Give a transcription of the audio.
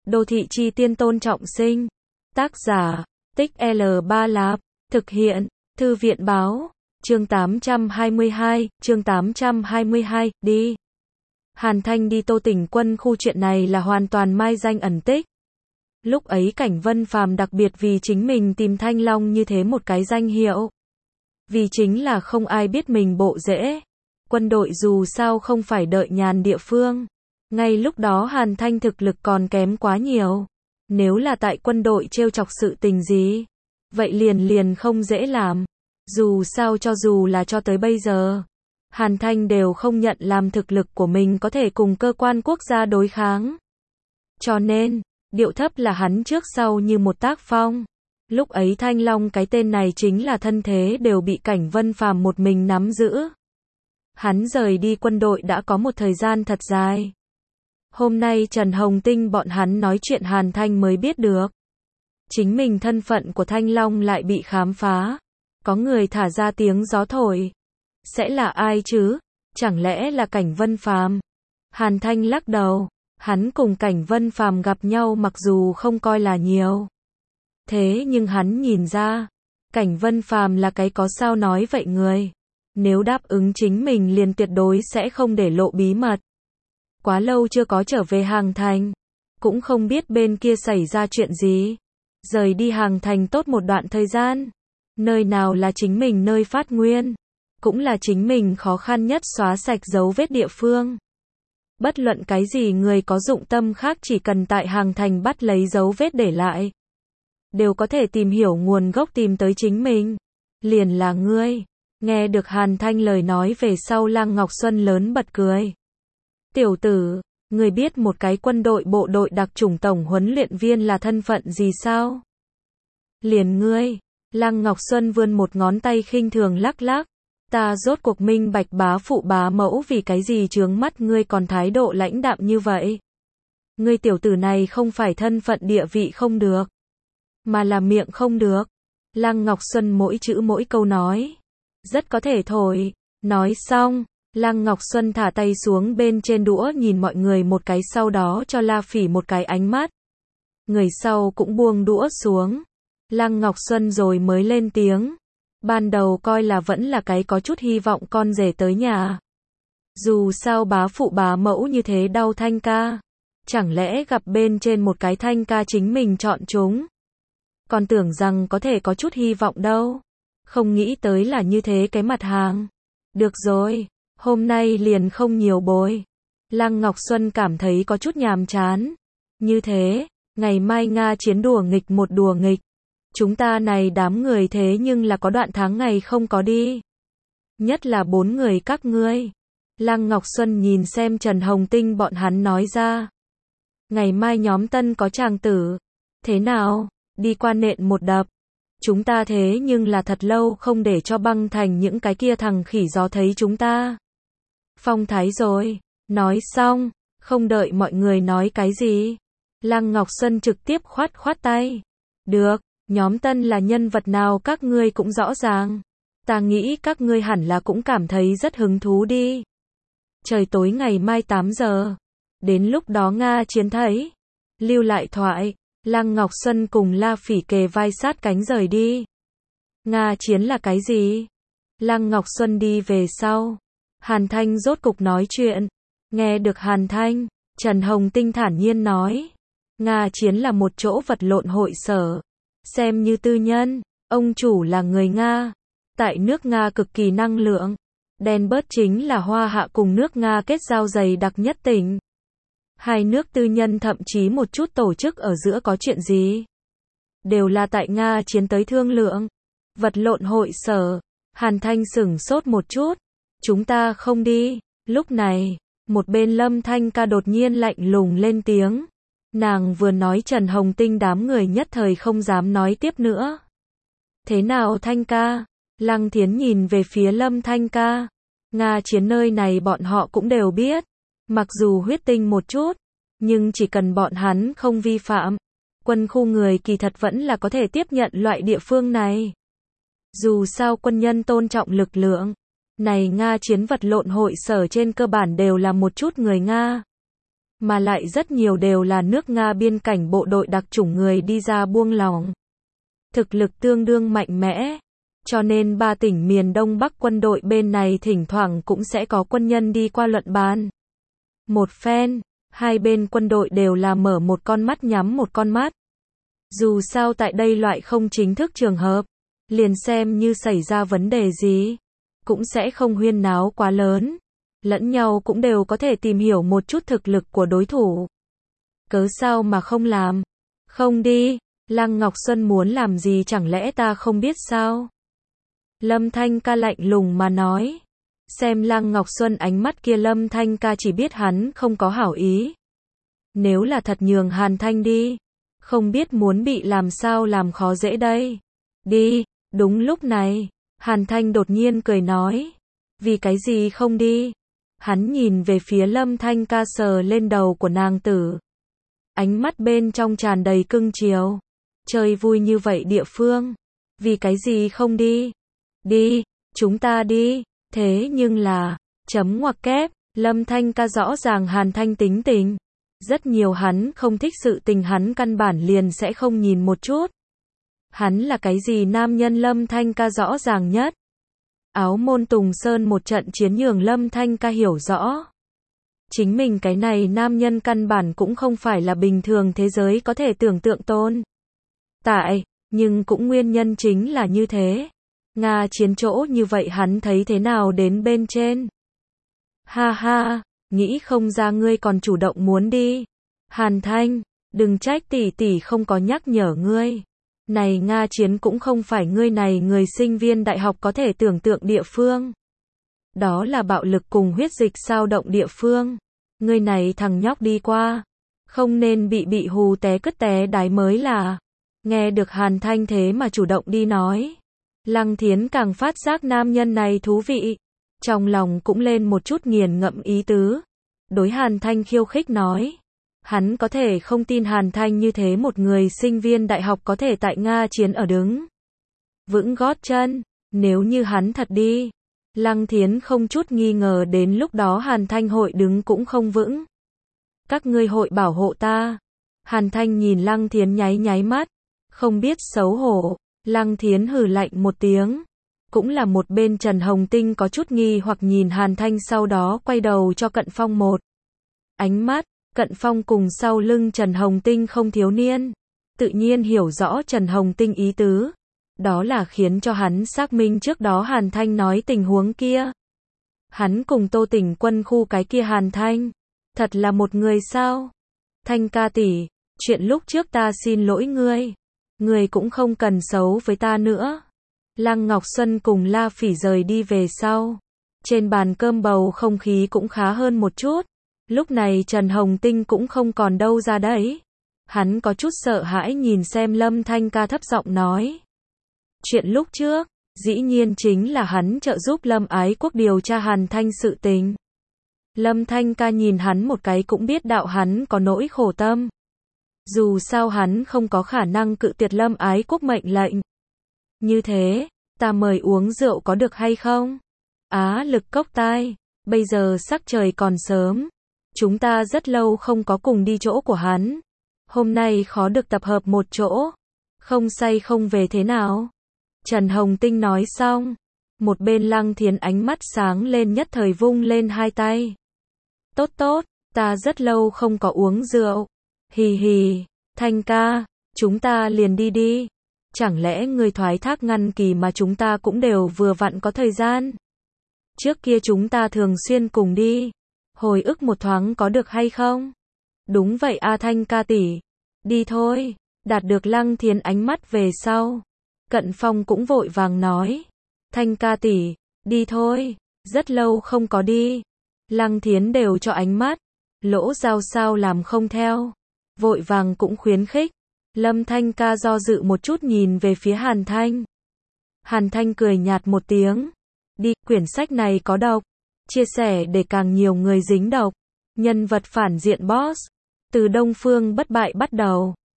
Đô thị chi tiên Tôn Trọng Sinh. Tác giả, Tích L3 Lạp. Thực hiện, Thư viện báo. Chương 822, đi. Hàn Thanh đi Tô Tỉnh Quân khu, chuyện này là hoàn toàn mai danh ẩn tích. Lúc ấy Cảnh Vân Phàm đặc biệt vì chính mình tìm Thanh Long như thế một cái danh hiệu. Vì chính là không ai biết mình bộ rễ. Quân đội dù sao không phải đợi nhàn địa phương. Ngay lúc đó Hàn Thanh thực lực còn kém quá nhiều. Nếu là tại quân đội trêu chọc sự tình gì, vậy liền không dễ làm. Dù sao cho dù là cho tới bây giờ, Hàn Thanh đều không nhận làm thực lực của mình có thể cùng cơ quan quốc gia đối kháng. Cho nên, điệu thấp là hắn trước sau như một tác phong. Lúc ấy Thanh Long cái tên này chính là thân thế đều bị Cảnh Vân Phàm một mình nắm giữ. Hắn rời đi quân đội đã có một thời gian thật dài. Hôm nay Trần Hồng Tinh bọn hắn nói chuyện Hàn Thanh mới biết được. Chính mình thân phận của Thanh Long lại bị khám phá. Có người thả ra tiếng gió thổi. Sẽ là ai chứ? Chẳng lẽ là Cảnh Vân Phàm? Hàn Thanh lắc đầu. Hắn cùng Cảnh Vân Phàm gặp nhau mặc dù không coi là nhiều. Thế nhưng hắn nhìn ra, Cảnh Vân Phàm là cái có sao nói vậy người. Nếu đáp ứng chính mình liền tuyệt đối sẽ không để lộ bí mật. Quá lâu chưa có trở về Hàng Thành. Cũng không biết bên kia xảy ra chuyện gì. Rời đi Hàng Thành tốt một đoạn thời gian. Nơi nào là chính mình nơi phát nguyên. Cũng là chính mình khó khăn nhất xóa sạch dấu vết địa phương. Bất luận cái gì người có dụng tâm khác chỉ cần tại Hàng Thành bắt lấy dấu vết để lại. Đều có thể tìm hiểu nguồn gốc tìm tới chính mình. Liền là ngươi. Nghe được Hàn Thanh lời nói về sau Lăng Ngọc Xuân lớn bật cười. Tiểu tử, người biết một cái quân đội bộ đội đặc chủng tổng huấn luyện viên là thân phận gì sao? Liền ngươi. Lăng Ngọc Xuân vươn một ngón tay khinh thường lắc lắc. Ta rốt cuộc minh bạch bá phụ bá mẫu vì cái gì chướng mắt ngươi còn thái độ lãnh đạm như vậy. Ngươi tiểu tử này không phải thân phận địa vị không được, mà là miệng không được. Lăng Ngọc Xuân mỗi chữ mỗi câu nói. Rất có thể thổi. Nói xong, Lăng Ngọc Xuân thả tay xuống bên trên đũa nhìn mọi người một cái sau đó cho La Phỉ một cái ánh mắt. Người sau cũng buông đũa xuống. Lăng Ngọc Xuân rồi mới lên tiếng. Ban đầu coi là vẫn là cái có chút hy vọng con rể tới nhà. Dù sao bá phụ bá mẫu như thế đau Thanh ca. Chẳng lẽ gặp bên trên một cái Thanh ca chính mình chọn chúng. Còn tưởng rằng có thể có chút hy vọng đâu. Không nghĩ tới là như thế cái mặt hàng. Được rồi, hôm nay liền không nhiều bồi. Lăng Ngọc Xuân cảm thấy có chút nhàm chán. Như thế, ngày mai Nga chiến đùa nghịch một đùa nghịch. Chúng ta này đám người thế nhưng là có đoạn tháng ngày không có đi. Nhất là 4 người các ngươi. Lăng Ngọc Xuân nhìn xem Trần Hồng Tinh bọn hắn nói ra. Ngày mai nhóm Tân có chàng tử. Thế nào, đi qua nện một đập. Chúng ta thế nhưng là thật lâu không để cho Băng Thành những cái kia thằng khỉ gió thấy chúng ta. Phong thái rồi. Nói xong, không đợi mọi người nói cái gì. Lăng Ngọc Xuân trực tiếp khoát tay. Được, nhóm Tân là nhân vật nào các ngươi cũng rõ ràng. Ta nghĩ các ngươi hẳn là cũng cảm thấy rất hứng thú đi. Trời tối ngày mai 8 giờ. Đến lúc đó Nga chiến thấy. Lưu lại thoại. Lăng Ngọc Xuân cùng La Phỉ kề vai sát cánh rời đi. Nga chiến là cái gì? Lăng Ngọc Xuân đi về sau. Hàn Thanh rốt cục nói chuyện. Nghe được Hàn Thanh, Trần Hồng Tinh thản nhiên nói. Nga chiến là một chỗ vật lộn hội sở. Xem như tư nhân, ông chủ là người Nga. Tại nước Nga cực kỳ năng lượng. Đen bớt chính là Hoa Hạ cùng nước Nga kết giao dày đặc nhất tỉnh. Hai nước tư nhân thậm chí một chút tổ chức ở giữa có chuyện gì. Đều là tại Nga chiến tới thương lượng. Vật lộn hội sở. Hàn Thanh sửng sốt một chút. Chúng ta không đi. Lúc này, một bên Lâm Thanh ca đột nhiên lạnh lùng lên tiếng. Nàng vừa nói Trần Hồng Tinh đám người nhất thời không dám nói tiếp nữa. Thế nào Thanh ca? Lăng Thiến nhìn về phía Lâm Thanh ca. Nga chiến nơi này bọn họ cũng đều biết. Mặc dù huyết tinh một chút, nhưng chỉ cần bọn hắn không vi phạm, quân khu người kỳ thật vẫn là có thể tiếp nhận loại địa phương này. Dù sao quân nhân tôn trọng lực lượng. Này Nga chiến vật lộn hội sở trên cơ bản đều là một chút người Nga. mà lại rất nhiều đều là nước Nga biên cảnh bộ đội đặc chủng người đi ra buông lỏng. Thực lực tương đương mạnh mẽ, cho nên 3 tỉnh miền Đông Bắc quân đội bên này thỉnh thoảng cũng sẽ có quân nhân đi qua luận bàn. Một phen, hai bên quân đội đều là mở một con mắt nhắm một con mắt. Dù sao tại đây loại không chính thức trường hợp, liền xem như xảy ra vấn đề gì, cũng sẽ không huyên náo quá lớn. Lẫn nhau cũng đều có thể tìm hiểu một chút thực lực của đối thủ. Cớ sao mà không làm? Không đi, Lăng Ngọc Xuân muốn làm gì chẳng lẽ ta không biết sao? Lâm Thanh Ca lạnh lùng mà nói. Xem Lăng Ngọc Xuân ánh mắt kia, Lâm Thanh Ca chỉ biết hắn không có hảo ý. Nếu là thật nhường Hàn Thanh đi, không biết muốn bị làm sao làm khó dễ đây. Đi, đúng lúc này, Hàn Thanh đột nhiên cười nói. Vì cái gì không đi? Hắn nhìn về phía Lâm Thanh Ca, sờ lên đầu của nàng tử. Ánh mắt bên trong tràn đầy cưng chiều. Chơi vui như vậy địa phương, vì cái gì không đi? Đi, chúng ta đi. Thế nhưng là, chấm ngoặc kép, Lâm Thanh Ca rõ ràng Hàn Thanh tính tình. Rất nhiều hắn không thích sự tình hắn căn bản liền sẽ không nhìn một chút. Hắn là cái gì nam nhân Lâm Thanh Ca rõ ràng nhất. Áo môn Tùng Sơn một trận chiến nhường Lâm Thanh Ca hiểu rõ. Chính mình cái này nam nhân căn bản cũng không phải là bình thường thế giới có thể tưởng tượng tồn tại, nhưng cũng nguyên nhân chính là như thế. Nga chiến chỗ như vậy hắn thấy thế nào đến bên trên. Ha ha, nghĩ không ra ngươi còn chủ động muốn đi. Hàn Thanh, đừng trách tỷ tỷ không có nhắc nhở ngươi. Này Nga chiến cũng không phải ngươi này người sinh viên đại học có thể tưởng tượng địa phương. Đó là bạo lực cùng huyết dịch sao động địa phương. Ngươi này thằng nhóc đi qua, không nên bị hù té cứt té đái mới là. Nghe được Hàn Thanh thế mà chủ động đi nói. Lăng Thiến càng phát giác nam nhân này thú vị. Trong lòng cũng lên một chút nghiền ngẫm ý tứ. Đối Hàn Thanh khiêu khích nói. Hắn có thể không tin Hàn Thanh như thế một người sinh viên đại học có thể tại Nga chiến ở đứng vững gót chân. Nếu như hắn thật đi, Lăng Thiến không chút nghi ngờ đến lúc đó Hàn Thanh hội đứng cũng không vững. Các ngươi hội bảo hộ ta. Hàn Thanh nhìn Lăng Thiến nháy mắt, không biết xấu hổ. Lăng Thiến hừ lạnh một tiếng. Cũng là một bên Trần Hồng Tinh có chút nghi hoặc nhìn Hàn Thanh, sau đó quay đầu cho Cận Phong một ánh mắt. Cận Phong cùng sau lưng Trần Hồng Tinh không thiếu niên, tự nhiên hiểu rõ Trần Hồng Tinh ý tứ. Đó là khiến cho hắn xác minh trước đó Hàn Thanh nói tình huống kia. Hắn cùng Tô Tỉnh Quân khu cái kia Hàn Thanh, thật là một người sao? Thanh ca tỷ, chuyện lúc trước ta xin lỗi ngươi. Ngươi cũng không cần xấu với ta nữa. Lăng Ngọc Xuân cùng La Phỉ rời đi về sau. Trên bàn cơm bầu không khí cũng khá hơn một chút. Lúc này Trần Hồng Tinh cũng không còn đâu ra đấy. Hắn có chút sợ hãi nhìn xem Lâm Thanh Ca, thấp giọng nói. Chuyện lúc trước, dĩ nhiên chính là hắn trợ giúp Lâm Ái Quốc điều tra Hàn Thanh sự tình. Lâm Thanh Ca nhìn hắn một cái cũng biết đạo hắn có nỗi khổ tâm. Dù sao hắn không có khả năng cự tuyệt Lâm Ái Quốc mệnh lệnh. Như thế, ta mời uống rượu có được hay không? Á Lực cốc tai, bây giờ sắc trời còn sớm. Chúng ta rất lâu không có cùng đi chỗ của hắn. Hôm nay khó được tập hợp một chỗ. Không say không về thế nào? Trần Hồng Tinh nói xong. Một bên Lăng Thiến ánh mắt sáng lên, nhất thời vung lên hai tay. Tốt tốt, ta rất lâu không có uống rượu. Hì hì, Thanh ca, chúng ta liền đi đi. Chẳng lẽ người thoái thác ngăn kỳ mà chúng ta cũng đều vừa vặn có thời gian? Trước kia chúng ta thường xuyên cùng đi. Hồi ức một thoáng có được hay không? Đúng vậy a Thanh ca tỷ. Đi thôi. Đạt được Lăng Thiến ánh mắt về sau. Cận Phong cũng vội vàng nói. Thanh ca tỷ, đi thôi. Rất lâu không có đi. Lăng Thiến đều cho ánh mắt. Lỗ Giao sao làm không theo. Vội vàng cũng khuyến khích. Lâm Thanh ca do dự một chút nhìn về phía Hàn Thanh. Hàn Thanh cười nhạt một tiếng. Đi, quyển sách này có độc. Chia sẻ để càng nhiều người dính độc. Nhân vật phản diện boss. Từ Đông Phương Bất Bại bắt đầu.